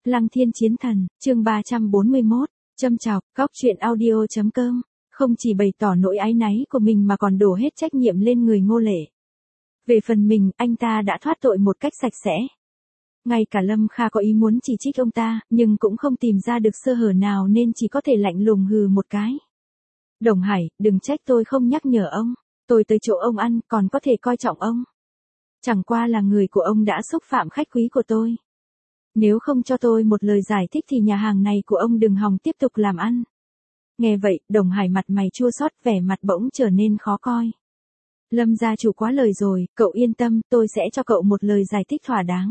Lăng Thiên Chiến Thần, chương 341, châm chọc, góc truyện audio.com, không chỉ bày tỏ nỗi áy náy của mình mà còn đổ hết trách nhiệm lên người Ngô Lệ. Về phần mình, anh ta đã thoát tội một cách sạch sẽ. Ngay cả Lâm Kha có ý muốn chỉ trích ông ta, nhưng cũng không tìm ra được sơ hở nào nên chỉ có thể lạnh lùng hừ một cái. Đồng Hải, đừng trách tôi không nhắc nhở ông, tôi tới chỗ ông ăn còn có thể coi trọng ông. Chẳng qua là người của ông đã xúc phạm khách quý của tôi. Nếu không cho tôi một lời giải thích thì nhà hàng này của ông đừng hòng tiếp tục làm ăn. Nghe vậy, Đồng Hải mặt mày chua xót, vẻ mặt bỗng trở nên khó coi. Lâm gia chủ quá lời rồi, cậu yên tâm, tôi sẽ cho cậu một lời giải thích thỏa đáng.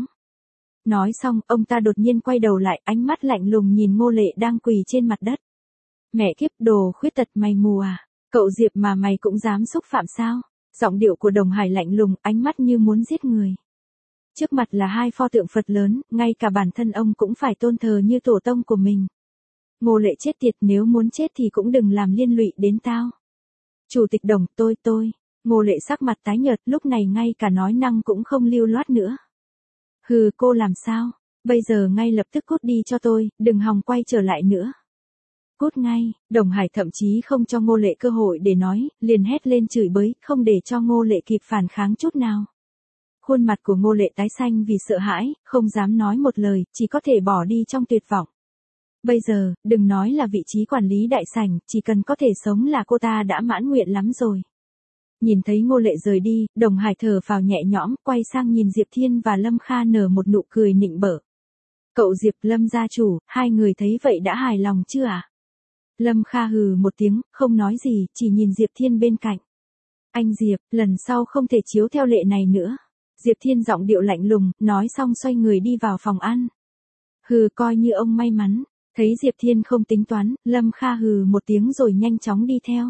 Nói xong, ông ta đột nhiên quay đầu lại, ánh mắt lạnh lùng nhìn Ngô Lệ đang quỳ trên mặt đất. Mẹ kiếp, đồ khuyết tật mày mù à? Cậu Diệp mà mày cũng dám xúc phạm sao? Giọng điệu của Đồng Hải lạnh lùng, ánh mắt như muốn giết người. Trước mặt là hai pho tượng Phật lớn, ngay cả bản thân ông cũng phải tôn thờ như tổ tông của mình. Ngô Lệ chết tiệt, nếu muốn chết thì cũng đừng làm liên lụy đến tao. Chủ tịch Đồng, tôi. Ngô Lệ sắc mặt tái nhợt, lúc này ngay cả nói năng cũng không lưu loát nữa. Hừ, cô làm sao? Bây giờ ngay lập tức cút đi cho tôi, đừng hòng quay trở lại nữa. Cút ngay. Đồng Hải thậm chí không cho Ngô Lệ cơ hội để nói, liền hét lên chửi bới, không để cho Ngô Lệ kịp phản kháng chút nào. Khuôn mặt của Ngô Lệ tái xanh vì sợ hãi, không dám nói một lời, chỉ có thể bỏ đi trong tuyệt vọng. Bây giờ, đừng nói là vị trí quản lý đại sảnh, chỉ cần có thể sống là cô ta đã mãn nguyện lắm rồi. Nhìn thấy Ngô Lệ rời đi, Đồng Hải thở phào nhẹ nhõm, quay sang nhìn Diệp Thiên và Lâm Kha nở một nụ cười nịnh bợ. Cậu Diệp, Lâm gia chủ, hai người thấy vậy đã hài lòng chưa ạ? Lâm Kha hừ một tiếng, không nói gì, chỉ nhìn Diệp Thiên bên cạnh. Anh Diệp, lần sau không thể chiếu theo lệ này nữa. Diệp Thiên giọng điệu lạnh lùng, nói xong xoay người đi vào phòng ăn. Hừ, coi như ông may mắn. Thấy Diệp Thiên không tính toán, Lâm Kha hừ một tiếng rồi nhanh chóng đi theo.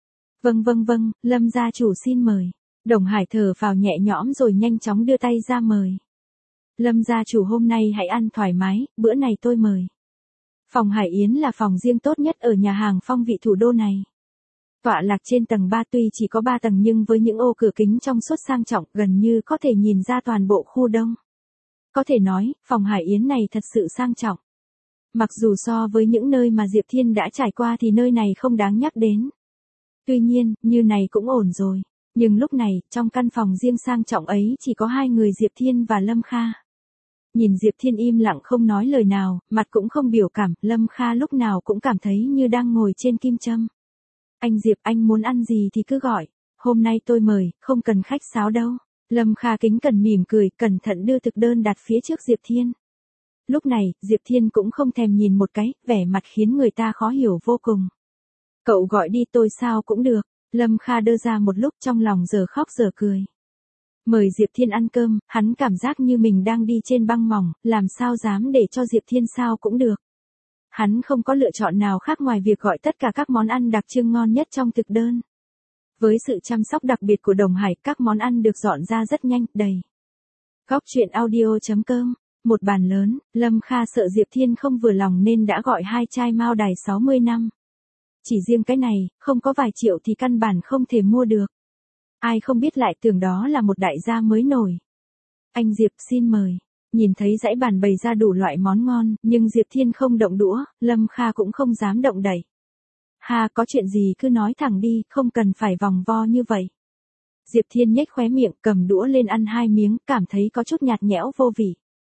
Vâng, Lâm gia chủ xin mời. Đồng Hải thở phào nhẹ nhõm rồi nhanh chóng đưa tay ra mời. Lâm gia chủ hôm nay hãy ăn thoải mái, bữa này tôi mời. Phòng Hải Yến là phòng riêng tốt nhất ở nhà hàng phong vị thủ đô này. Tọa lạc trên tầng 3, tuy chỉ có 3 tầng nhưng với những ô cửa kính trong suốt sang trọng gần như có thể nhìn ra toàn bộ khu đông. Có thể nói, phòng Hải Yến này thật sự sang trọng. Mặc dù so với những nơi mà Diệp Thiên đã trải qua thì nơi này không đáng nhắc đến. Tuy nhiên, như này cũng ổn rồi. Nhưng lúc này, trong căn phòng riêng sang trọng ấy chỉ có hai người Diệp Thiên và Lâm Kha. Nhìn Diệp Thiên im lặng không nói lời nào, mặt cũng không biểu cảm, Lâm Kha lúc nào cũng cảm thấy như đang ngồi trên kim châm. Anh Diệp, anh muốn ăn gì thì cứ gọi, hôm nay tôi mời, không cần khách sáo đâu. Lâm Kha kính cẩn mỉm cười, cẩn thận đưa thực đơn đặt phía trước Diệp Thiên. Lúc này, Diệp Thiên cũng không thèm nhìn một cái, vẻ mặt khiến người ta khó hiểu vô cùng. Cậu gọi đi, tôi sao cũng được. Lâm Kha đưa ra một lúc, trong lòng giờ khóc giờ cười. Mời Diệp Thiên ăn cơm, hắn cảm giác như mình đang đi trên băng mỏng, làm sao dám để cho Diệp Thiên sao cũng được. Hắn không có lựa chọn nào khác ngoài việc gọi tất cả các món ăn đặc trưng ngon nhất trong thực đơn. Với sự chăm sóc đặc biệt của Đồng Hải, các món ăn được dọn ra rất nhanh, đầy. Góc truyện audio.com. Một bàn lớn, Lâm Kha sợ Diệp Thiên không vừa lòng nên đã gọi 2 chai Mao Đài 60 năm. Chỉ riêng cái này, không có vài triệu thì căn bản không thể mua được. Ai không biết lại tưởng đó là một đại gia mới nổi. Anh Diệp xin mời. Nhìn thấy dãy bàn bày ra đủ loại món ngon, nhưng Diệp Thiên không động đũa, Lâm Kha cũng không dám động đẩy. Ha, có chuyện gì cứ nói thẳng đi, không cần phải vòng vo như vậy. Diệp Thiên nhếch khóe miệng, cầm đũa lên ăn 2 miếng, cảm thấy có chút nhạt nhẽo vô vị.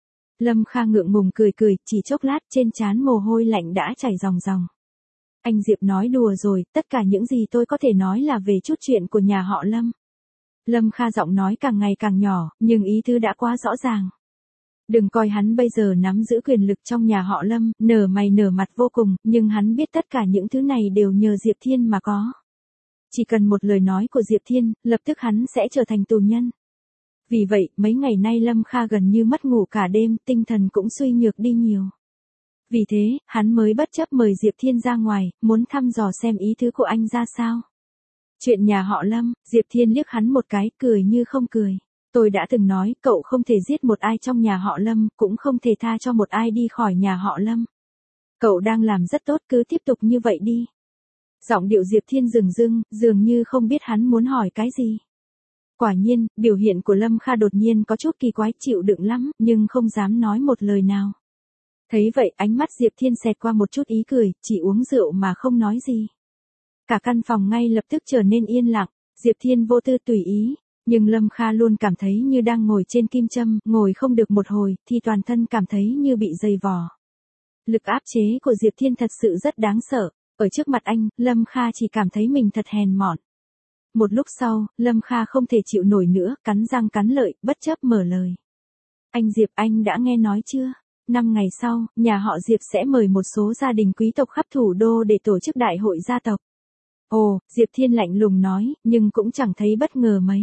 Lâm Kha ngượng ngùng cười, chỉ chốc lát trên trán mồ hôi lạnh đã chảy ròng ròng. Anh Diệp nói đùa rồi, tất cả những gì tôi có thể nói là về chút chuyện của nhà họ Lâm. Lâm Kha giọng nói càng ngày càng nhỏ, nhưng ý tứ đã quá rõ ràng. Đừng coi hắn bây giờ nắm giữ quyền lực trong nhà họ Lâm, nở mày nở mặt vô cùng, nhưng hắn biết tất cả những thứ này đều nhờ Diệp Thiên mà có. Chỉ cần một lời nói của Diệp Thiên, lập tức hắn sẽ trở thành tù nhân. Vì vậy, mấy ngày nay Lâm Kha gần như mất ngủ cả đêm, tinh thần cũng suy nhược đi nhiều. Vì thế, hắn mới bất chấp mời Diệp Thiên ra ngoài, muốn thăm dò xem ý tứ của anh ra sao. Chuyện nhà họ Lâm, Diệp Thiên liếc hắn một cái, cười như không cười. Tôi đã từng nói, cậu không thể giết một ai trong nhà họ Lâm, cũng không thể tha cho một ai đi khỏi nhà họ Lâm. Cậu đang làm rất tốt, cứ tiếp tục như vậy đi. Giọng điệu Diệp Thiên dường như không biết hắn muốn hỏi cái gì. Quả nhiên, biểu hiện của Lâm Kha đột nhiên có chút kỳ quái, chịu đựng lắm, nhưng không dám nói một lời nào. Thấy vậy ánh mắt Diệp Thiên xẹt qua một chút ý cười, chỉ uống rượu mà không nói gì. Cả căn phòng ngay lập tức trở nên yên lặng, Diệp Thiên vô tư tùy ý, nhưng Lâm Kha luôn cảm thấy như đang ngồi trên kim châm, ngồi không được một hồi, thì toàn thân cảm thấy như bị dày vò. Lực áp chế của Diệp Thiên thật sự rất đáng sợ, ở trước mặt anh, Lâm Kha chỉ cảm thấy mình thật hèn mọn. Một lúc sau, Lâm Kha không thể chịu nổi nữa, cắn răng cắn lợi, bất chấp mở lời. Anh Diệp, anh đã nghe nói chưa? 5 ngày sau, nhà họ Diệp sẽ mời một số gia đình quý tộc khắp thủ đô để tổ chức đại hội gia tộc. Ồ, Diệp Thiên lạnh lùng nói, nhưng cũng chẳng thấy bất ngờ mấy.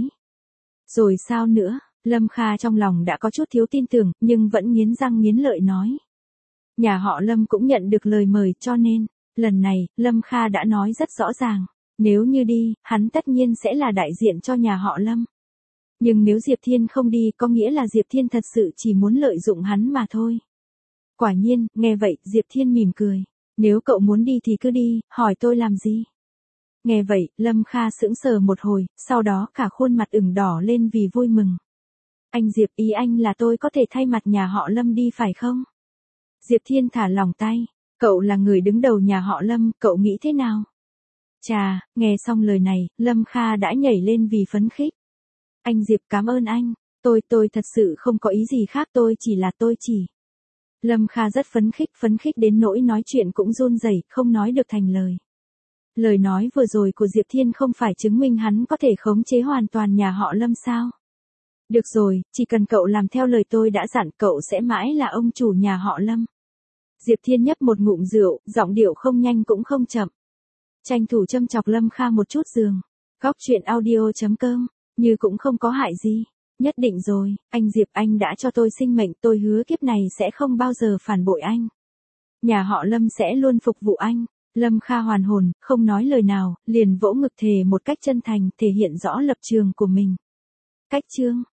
Rồi sao nữa? Lâm Kha trong lòng đã có chút thiếu tin tưởng, nhưng vẫn nghiến răng nghiến lợi nói. Nhà họ Lâm cũng nhận được lời mời, cho nên, lần này, Lâm Kha đã nói rất rõ ràng. Nếu như đi, hắn tất nhiên sẽ là đại diện cho nhà họ Lâm. Nhưng nếu Diệp Thiên không đi, có nghĩa là Diệp Thiên thật sự chỉ muốn lợi dụng hắn mà thôi. Quả nhiên, nghe vậy, Diệp Thiên mỉm cười. Nếu cậu muốn đi thì cứ đi, hỏi tôi làm gì? Nghe vậy, Lâm Kha sững sờ một hồi, sau đó cả khuôn mặt ửng đỏ lên vì vui mừng. Anh Diệp, ý anh là tôi có thể thay mặt nhà họ Lâm đi phải không? Diệp Thiên thả lỏng tay. Cậu là người đứng đầu nhà họ Lâm, cậu nghĩ thế nào? Chà, nghe xong lời này, Lâm Kha đã nhảy lên vì phấn khích. Anh Diệp, cảm ơn anh. Tôi thật sự không có ý gì khác, tôi chỉ. Lâm Kha rất phấn khích đến nỗi nói chuyện cũng run rẩy, không nói được thành lời. Lời nói vừa rồi của Diệp Thiên không phải chứng minh hắn có thể khống chế hoàn toàn nhà họ Lâm sao? Được rồi, chỉ cần cậu làm theo lời tôi đã dặn, cậu sẽ mãi là ông chủ nhà họ Lâm. Diệp Thiên nhấp một ngụm rượu, giọng điệu không nhanh cũng không chậm. Tranh thủ châm chọc Lâm Kha một chút giường. Góc chuyện audio.com, như cũng không có hại gì. Nhất định rồi, anh Diệp, anh đã cho tôi sinh mệnh, tôi hứa kiếp này sẽ không bao giờ phản bội anh. Nhà họ Lâm sẽ luôn phục vụ anh. Lâm Kha hoàn hồn, không nói lời nào, liền vỗ ngực thề một cách chân thành, thể hiện rõ lập trường của mình. Cách chương